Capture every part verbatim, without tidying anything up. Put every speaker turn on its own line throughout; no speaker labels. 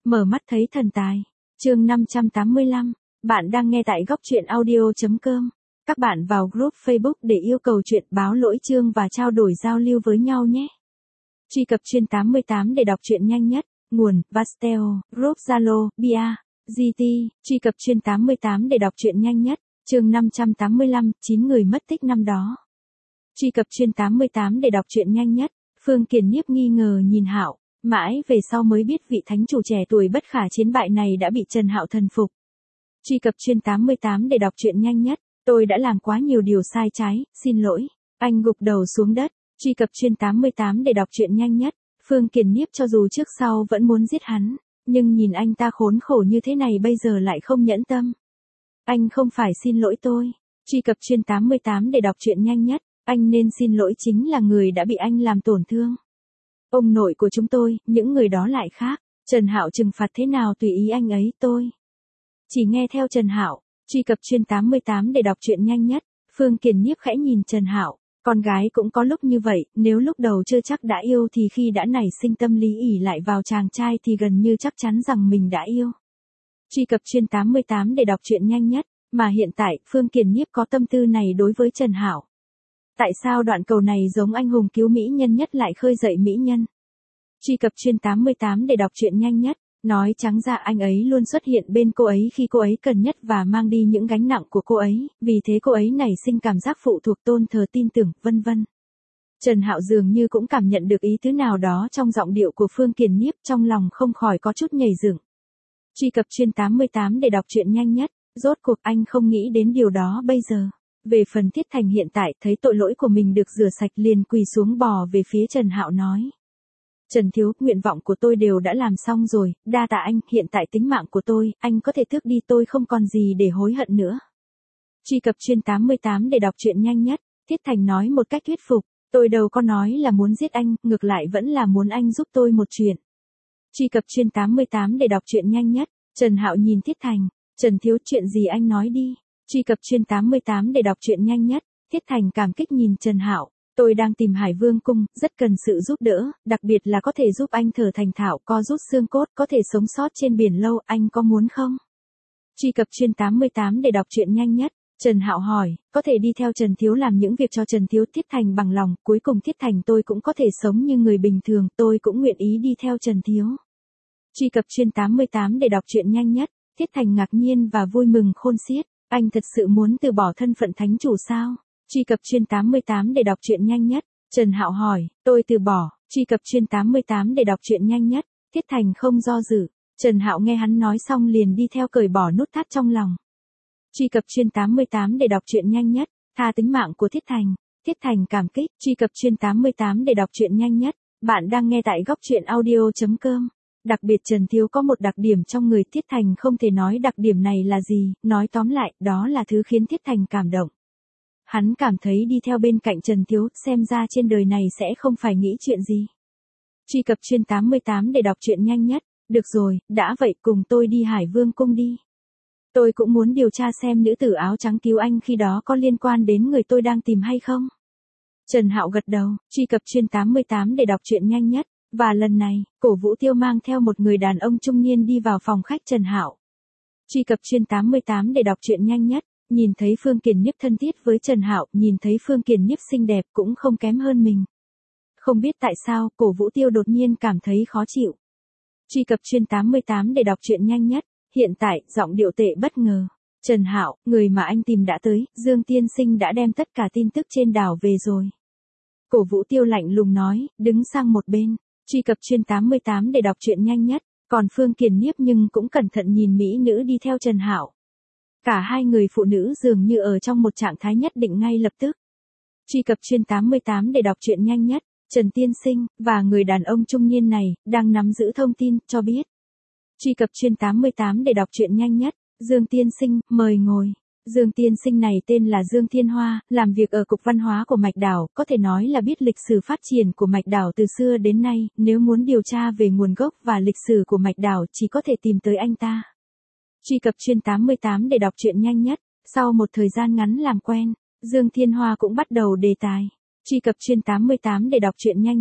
Mở mắt thấy thần tài. Chương năm trăm tám mươi lăm. Bạn đang nghe tại góc truyện audio chấm com. Các bạn vào group Facebook để yêu cầu chuyện báo lỗi chương và trao đổi giao lưu với nhau nhé. Truy cập chuyên tám mươi tám để đọc truyện nhanh nhất. Nguồn: Vasteo, group Zalo, Bia, giê tê. Truy cập chuyên tám mươi tám để đọc truyện nhanh nhất. Chương năm trăm tám mươi lăm, chín người mất tích năm đó. Truy cập chuyên tám mươi tám để đọc truyện nhanh nhất. Phương Kiền Nhiếp nghi ngờ nhìn Hạo, mãi về sau mới biết vị thánh chủ trẻ tuổi bất khả chiến bại này đã bị Trần Hạo thần phục. Truy cập chuyên tám mươi tám để đọc truyện nhanh nhất. Tôi đã làm quá nhiều điều sai trái, xin lỗi. Anh gục đầu xuống đất. Truy cập chuyên tám mươi tám để đọc truyện nhanh nhất. Phương Kiền Nhiếp cho dù trước sau vẫn muốn giết hắn, nhưng nhìn anh ta khốn khổ như thế này bây giờ lại không nhẫn tâm. Anh không phải xin lỗi tôi. Truy cập chuyên tám mươi tám để đọc truyện nhanh nhất. Anh nên xin lỗi chính là người đã bị anh làm tổn thương. Ông nội của chúng tôi, những người đó lại khác. Trần Hạo trừng phạt thế nào tùy ý anh ấy, tôi chỉ nghe theo Trần Hạo. Truy cập chuyên tám mươi tám để đọc truyện nhanh nhất. Phương Kiền Nhiếp khẽ nhìn Trần Hạo, con gái cũng có lúc như vậy, nếu lúc đầu chưa chắc đã yêu thì khi đã nảy sinh tâm lý ỷ lại vào chàng trai thì gần như chắc chắn rằng mình đã yêu. Truy cập chuyên tám mươi tám để đọc truyện nhanh nhất. Mà hiện tại, Phương Kiền Nhiếp có tâm tư này đối với Trần Hạo. Tại sao đoạn cầu này giống anh hùng cứu mỹ nhân nhất lại khơi dậy mỹ nhân? Truy cập chuyên tám mươi tám để đọc truyện nhanh nhất. Nói trắng ra anh ấy luôn xuất hiện bên cô ấy khi cô ấy cần nhất và mang đi những gánh nặng của cô ấy, vì thế cô ấy nảy sinh cảm giác phụ thuộc, tôn thờ, tin tưởng, vân vân. Trần Hạo dường như cũng cảm nhận được ý tứ nào đó trong giọng điệu của Phương Kiền Nhiếp, trong lòng không khỏi có chút nhảy dựng. Truy cập chuyên tám mươi tám để đọc truyện nhanh nhất. Rốt cuộc anh không nghĩ đến điều đó bây giờ. Về phần Thiết Thành hiện tại thấy tội lỗi của mình được rửa sạch liền quỳ xuống bò về phía Trần Hạo nói. Trần Thiếu, nguyện vọng của tôi đều đã làm xong rồi, đa tạ anh, hiện tại tính mạng của tôi, anh có thể tước đi, tôi không còn gì để hối hận nữa. Truy cập chuyên tám mươi tám để đọc truyện nhanh nhất. Thiết Thành nói một cách thuyết phục, tôi đâu có nói là muốn giết anh, ngược lại vẫn là muốn anh giúp tôi một chuyện. Truy cập chuyên tám mươi tám để đọc truyện nhanh nhất. Trần Hạo nhìn Thiết Thành, Trần Thiếu, chuyện gì anh nói đi. Truy cập chuyên tám mươi tám để đọc truyện nhanh nhất. Thiết Thành cảm kích nhìn Trần Hạo, tôi đang tìm Hải Vương cung, rất cần sự giúp đỡ, đặc biệt là có thể giúp anh thở thành thạo, co rút xương cốt, có thể sống sót trên biển lâu, anh có muốn không? Truy cập chuyên tám mươi tám để đọc truyện nhanh nhất. Trần Hạo hỏi, có thể đi theo Trần Thiếu làm những việc cho Trần Thiếu. Thiết Thành bằng lòng, cuối cùng Thiết Thành tôi cũng có thể sống như người bình thường, tôi cũng nguyện ý đi theo Trần Thiếu. Truy cập chuyên tám mươi tám để đọc truyện nhanh nhất. Thiết Thành ngạc nhiên và vui mừng khôn xiết. Anh thật sự muốn từ bỏ thân phận thánh chủ sao? Truy cập chuyên tám mươi tám để đọc truyện nhanh nhất. Trần Hạo hỏi, tôi từ bỏ. Truy cập chuyên tám mươi tám để đọc truyện nhanh nhất. Thiết Thành không do dự. Trần Hạo nghe hắn nói xong liền đi theo cởi bỏ nút thắt trong lòng. Truy cập chuyên tám mươi tám để đọc truyện nhanh nhất. Tha tính mạng của Thiết Thành. Thiết Thành cảm kích. Truy cập chuyên tám mươi tám để đọc truyện nhanh nhất. Bạn đang nghe tại góc truyện audio chấm com. Đặc biệt Trần Thiếu có một đặc điểm trong người, Thiết Thành không thể nói đặc điểm này là gì, nói tóm lại, đó là thứ khiến Thiết Thành cảm động. Hắn cảm thấy đi theo bên cạnh Trần Thiếu, xem ra trên đời này sẽ không phải nghĩ chuyện gì. Truy cập chuyên tám mươi tám để đọc truyện nhanh nhất. Được rồi, đã vậy cùng tôi đi Hải Vương cung đi. Tôi cũng muốn điều tra xem nữ tử áo trắng cứu anh khi đó có liên quan đến người tôi đang tìm hay không. Trần Hạo gật đầu. Truy cập chuyên tám mươi tám để đọc truyện nhanh nhất. Và lần này, Cổ Vũ Tiêu mang theo một người đàn ông trung niên đi vào phòng khách Trần Hạo. Truy cập chuyên tám mươi tám để đọc truyện nhanh nhất. Nhìn thấy Phương Kiền Nhiếp thân thiết với Trần Hạo, nhìn thấy Phương Kiền Nhiếp xinh đẹp cũng không kém hơn mình. Không biết tại sao, Cổ Vũ Tiêu đột nhiên cảm thấy khó chịu. Truy cập chuyên tám mươi tám để đọc truyện nhanh nhất. Hiện tại, giọng điệu tệ bất ngờ. Trần Hạo, người mà anh tìm đã tới, Dương Tiên Sinh đã đem tất cả tin tức trên đảo về rồi. Cổ Vũ Tiêu lạnh lùng nói, đứng sang một bên. Truy cập chuyên tám mươi tám để đọc truyện nhanh nhất. Còn Phương Kiền Nhiếp nhưng cũng cẩn thận nhìn mỹ nữ đi theo Trần Hạo. Cả hai người phụ nữ dường như ở trong một trạng thái nhất định ngay lập tức. Truy cập chuyên tám mươi tám để đọc truyện nhanh nhất. Trần Tiên Sinh, và người đàn ông trung niên này, đang nắm giữ thông tin, cho biết. Truy cập chuyên tám mươi tám để đọc truyện nhanh nhất. Dương Tiên Sinh, mời ngồi. Dương Tiên Sinh này tên là Dương Thiên Hoa, làm việc ở Cục Văn hóa của Mạch Đảo, có thể nói là biết lịch sử phát triển của Mạch Đảo từ xưa đến nay, nếu muốn điều tra về nguồn gốc và lịch sử của Mạch Đảo chỉ có thể tìm tới anh ta. Truy cập chuyên tám mươi tám để đọc truyện nhanh nhất. Sau một thời gian ngắn làm quen, Dương Thiên Hoa cũng bắt đầu đề tài. Truy cập chuyên tám mươi tám để đọc truyện nhanh nhất.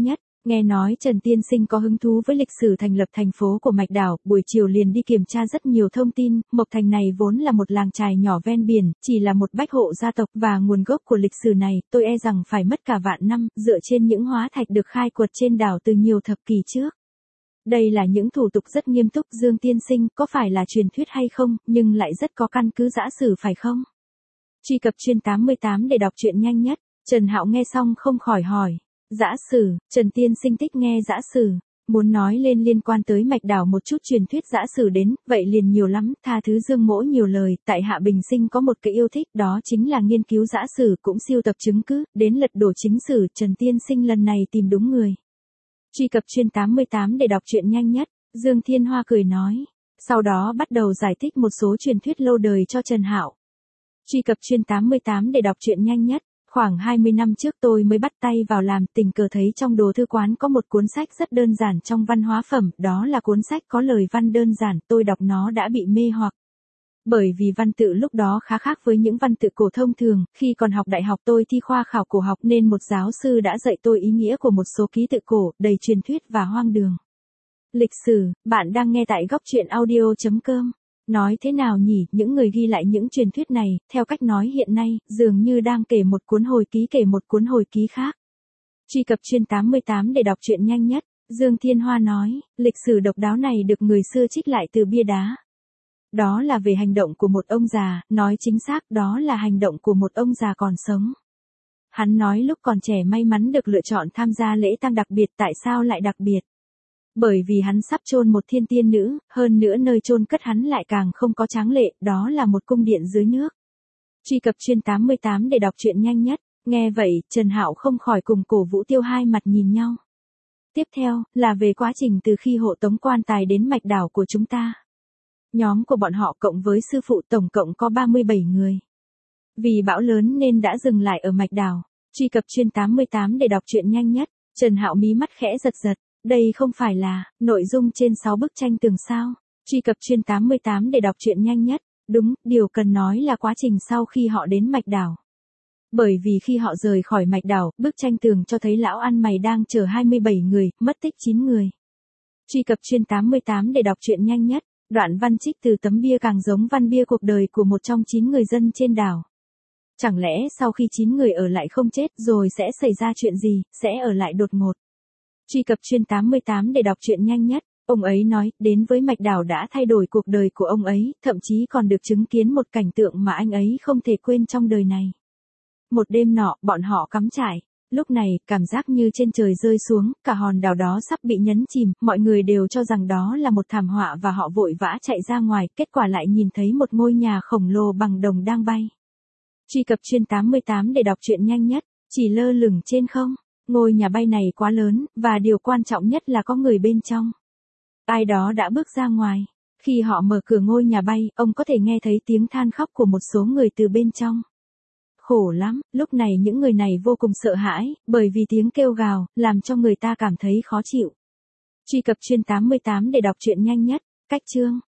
Nghe nói Trần Tiên Sinh có hứng thú với lịch sử thành lập thành phố của Mạch Đảo, buổi chiều liền đi kiểm tra rất nhiều thông tin. Mộc Thành này vốn là một làng chài nhỏ ven biển, chỉ là một bách hộ gia tộc, và nguồn gốc của lịch sử này, tôi e rằng phải mất cả vạn năm, dựa trên những hóa thạch được khai quật trên đảo từ nhiều thập kỷ trước. Đây là những thủ tục rất nghiêm túc, Dương Tiên Sinh, có phải là truyền thuyết hay không, nhưng lại rất có căn cứ giả sử phải không? Truy cập chuyên tám mươi tám để đọc truyện nhanh nhất. Trần Hạo nghe xong không khỏi hỏi. Giã sử, Trần Tiên Sinh thích nghe giã sử. Muốn nói lên liên quan tới Mạch Đảo một chút truyền thuyết giã sử đến, vậy liền nhiều lắm, tha thứ Dương Mỗ nhiều lời, tại Hạ Bình Sinh có một cái yêu thích, đó chính là nghiên cứu giã sử cũng siêu tập chứng cứ, đến lật đổ chính sử, Trần Tiên Sinh lần này tìm đúng người. Truy cập chuyên tám mươi tám để đọc truyện nhanh nhất, Dương Thiên Hoa cười nói. Sau đó bắt đầu giải thích một số truyền thuyết lâu đời cho Trần Hạo. Truy cập chuyên tám mươi tám để đọc truyện nhanh nhất. Khoảng hai mươi năm trước tôi mới bắt tay vào làm, tình cờ thấy trong đồ thư quán có một cuốn sách rất đơn giản trong văn hóa phẩm, đó là cuốn sách có lời văn đơn giản, tôi đọc nó đã bị mê hoặc. Bởi vì văn tự lúc đó khá khác với những văn tự cổ thông thường, khi còn học đại học tôi thi khoa khảo cổ học nên một giáo sư đã dạy tôi ý nghĩa của một số ký tự cổ, đầy truyền thuyết và hoang đường. Lịch sử, bạn đang nghe tại góc truyện audio chấm com. Nói thế nào nhỉ, những người ghi lại những truyền thuyết này, theo cách nói hiện nay, dường như đang kể một cuốn hồi ký kể một cuốn hồi ký khác. Truy cập chuyên tám mươi tám để đọc truyện nhanh nhất, Dương Thiên Hoa nói, lịch sử độc đáo này được người xưa trích lại từ bia đá. Đó là về hành động của một ông già, nói chính xác đó là hành động của một ông già còn sống. Hắn nói lúc còn trẻ may mắn được lựa chọn tham gia lễ tang đặc biệt, tại sao lại đặc biệt? Bởi vì hắn sắp chôn một thiên tiên nữ, hơn nữa nơi chôn cất hắn lại càng không có tráng lệ, đó là một cung điện dưới nước. Truy cập chuyên tám mươi tám để đọc truyện nhanh nhất, nghe vậy, Trần Hạo không khỏi cùng Cổ Vũ Tiêu hai mặt nhìn nhau. Tiếp theo, là về quá trình từ khi hộ tống quan tài đến Mạch Đảo của chúng ta. Nhóm của bọn họ cộng với sư phụ tổng cộng có ba mươi bảy người. Vì bão lớn nên đã dừng lại ở Mạch Đảo. Truy cập chuyên tám mươi tám để đọc truyện nhanh nhất, Trần Hạo mí mắt khẽ giật giật. Đây không phải là nội dung trên sáu bức tranh tường sao? Truy cập chuyên tám mươi tám để đọc truyện nhanh nhất. Đúng, điều cần nói là quá trình sau khi họ đến Mạch Đảo. Bởi vì khi họ rời khỏi Mạch Đảo, bức tranh tường cho thấy lão ăn mày đang chở hai mươi bảy người, mất tích chín người. Truy cập chuyên tám mươi tám để đọc truyện nhanh nhất. Đoạn văn trích từ tấm bia càng giống văn bia cuộc đời của một trong chín người dân trên đảo. Chẳng lẽ sau khi chín người ở lại không chết rồi sẽ xảy ra chuyện gì, sẽ ở lại đột ngột. Truy cập chuyên tám mươi tám để đọc truyện nhanh nhất. Ông ấy nói, đến với Mạch Đảo đã thay đổi cuộc đời của ông ấy, thậm chí còn được chứng kiến một cảnh tượng mà anh ấy không thể quên trong đời này. Một đêm nọ, bọn họ cắm trại. Lúc này, cảm giác như trên trời rơi xuống, cả hòn đảo đó sắp bị nhấn chìm, mọi người đều cho rằng đó là một thảm họa và họ vội vã chạy ra ngoài, kết quả lại nhìn thấy một ngôi nhà khổng lồ bằng đồng đang bay. Truy cập chuyên tám mươi tám để đọc truyện nhanh nhất, chỉ lơ lửng trên không. Ngôi nhà bay này quá lớn, và điều quan trọng nhất là có người bên trong. Ai đó đã bước ra ngoài. Khi họ mở cửa ngôi nhà bay, ông có thể nghe thấy tiếng than khóc của một số người từ bên trong. Khổ lắm, lúc này những người này vô cùng sợ hãi, bởi vì tiếng kêu gào, làm cho người ta cảm thấy khó chịu. Truy cập chuyên tám mươi tám để đọc truyện nhanh nhất, cách chương.